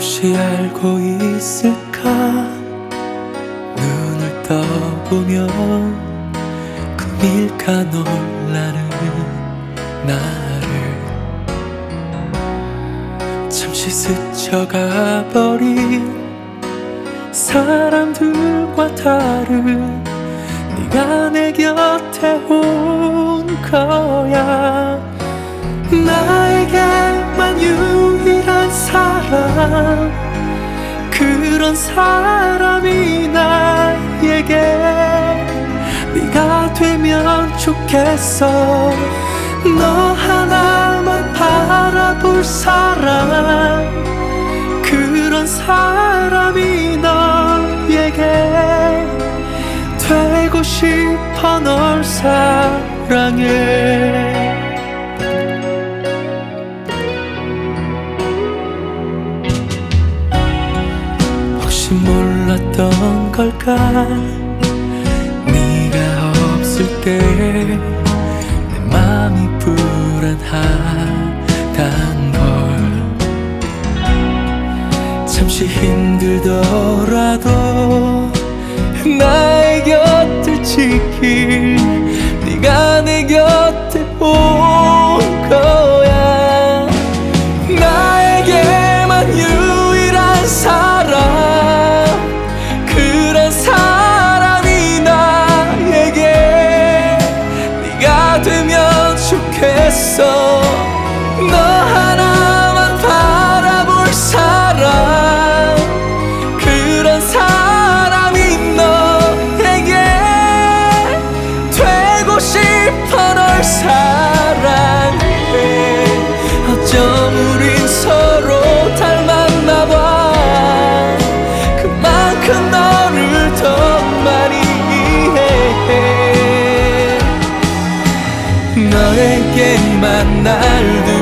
혹시 알고 있을까? 눈을 떠보면 꿈일까 놀라는 나를 잠시 스쳐가 버린 사람들과 다른 네가 내 곁에 온 거야. 나에게만 유일한 사람, 그런 사람이 나에게 네가 되면 좋겠어. 너 하나만 바라볼 사람, 그런 사람이 너에게 되고 싶어. 널 사랑해. 혹시 몰랐던 걸까? 네가 없을 때 내 맘이 불안하단 걸. 잠시 힘들더라도 나의 곁을 지킬 네가 내 곁에 온 거야. 나에게만 유일한 사람, 그런 사람이 나에게 네가 되면 좋겠어. 너 하나만 바라볼 사람, 그런 사람이 너에게 되고 싶어. 널 사랑해. 어쩜 우린 서로 닮았나 봐. 그만큼 너를 더 많이 이해해. 너에게만 날